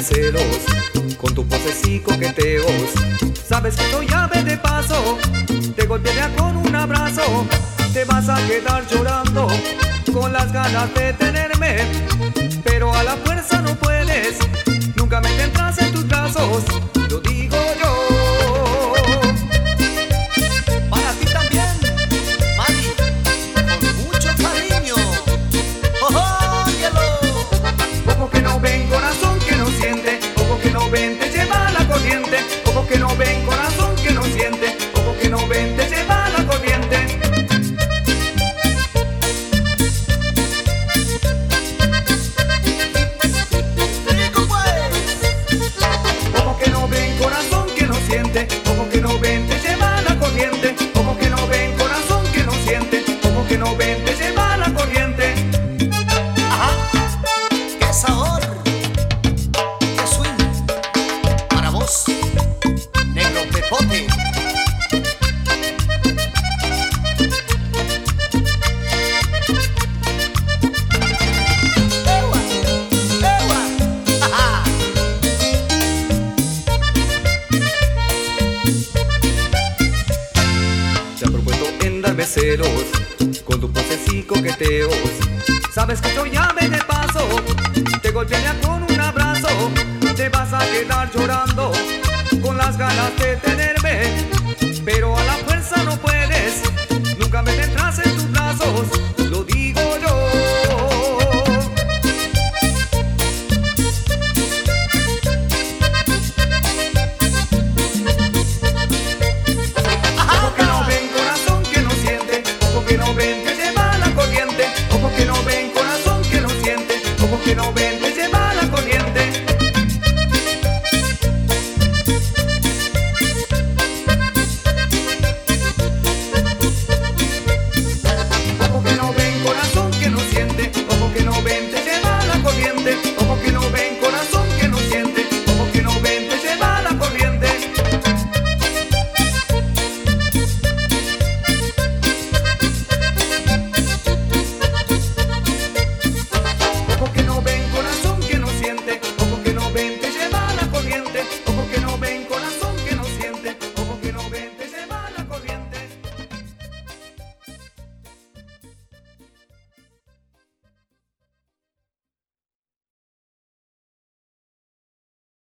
celos con tu poses y coqueteos. Sabes que soy ave de paso, te golpearía con un abrazo. Te vas a quedar llorando con las ganas de tenerme, pero a la fuerza no puedes, nunca me tendrás en tus brazos. Lo digo yo. Para ti también, Mari, con mucho cariño. ¡Oh, hielo! Ojo que no ven, corazón que no siente. Ojo que no ven, te lleva la corriente. Ojo que no ven, corazón que no siente. Ojo que no ven, te lleva la corriente. ¡Rico pues! Ojo que no ven, corazón que no siente. Ojo que no ven, te lleva la corriente. Ojo que no ven, corazón que no siente. Ojo que no ven, te lleva la corriente. ¡Ajá! ¡Qué sabor! ¡Qué swing! Para vos, Negro Pepote. ¡Ewa! ¡Ewa! ¡Ajá! Te ha propuesto en darme celos con tu poses y coqueteos. Sabes que soy ave de paso, te golpearía con un abrazo. Te vas a quedar llorando con las ganas de tenerme, pero a la fuerza no puedes, nunca me tendrás en tus brazos.